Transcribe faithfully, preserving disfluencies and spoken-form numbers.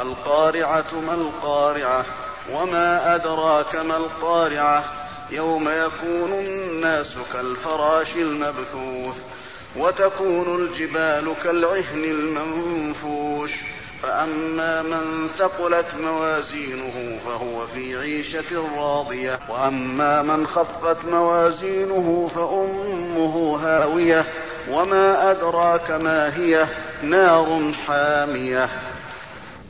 القارعة ما القارعة وما أدراك ما القارعة يوم يكون الناس كالفراش المبثوث وتكون الجبال كالعهن المنفوش فأما من ثقلت موازينه فهو في عيشة راضية وأما من خفت موازينه فأمه هاوية وما أدراك ما هي نار حامية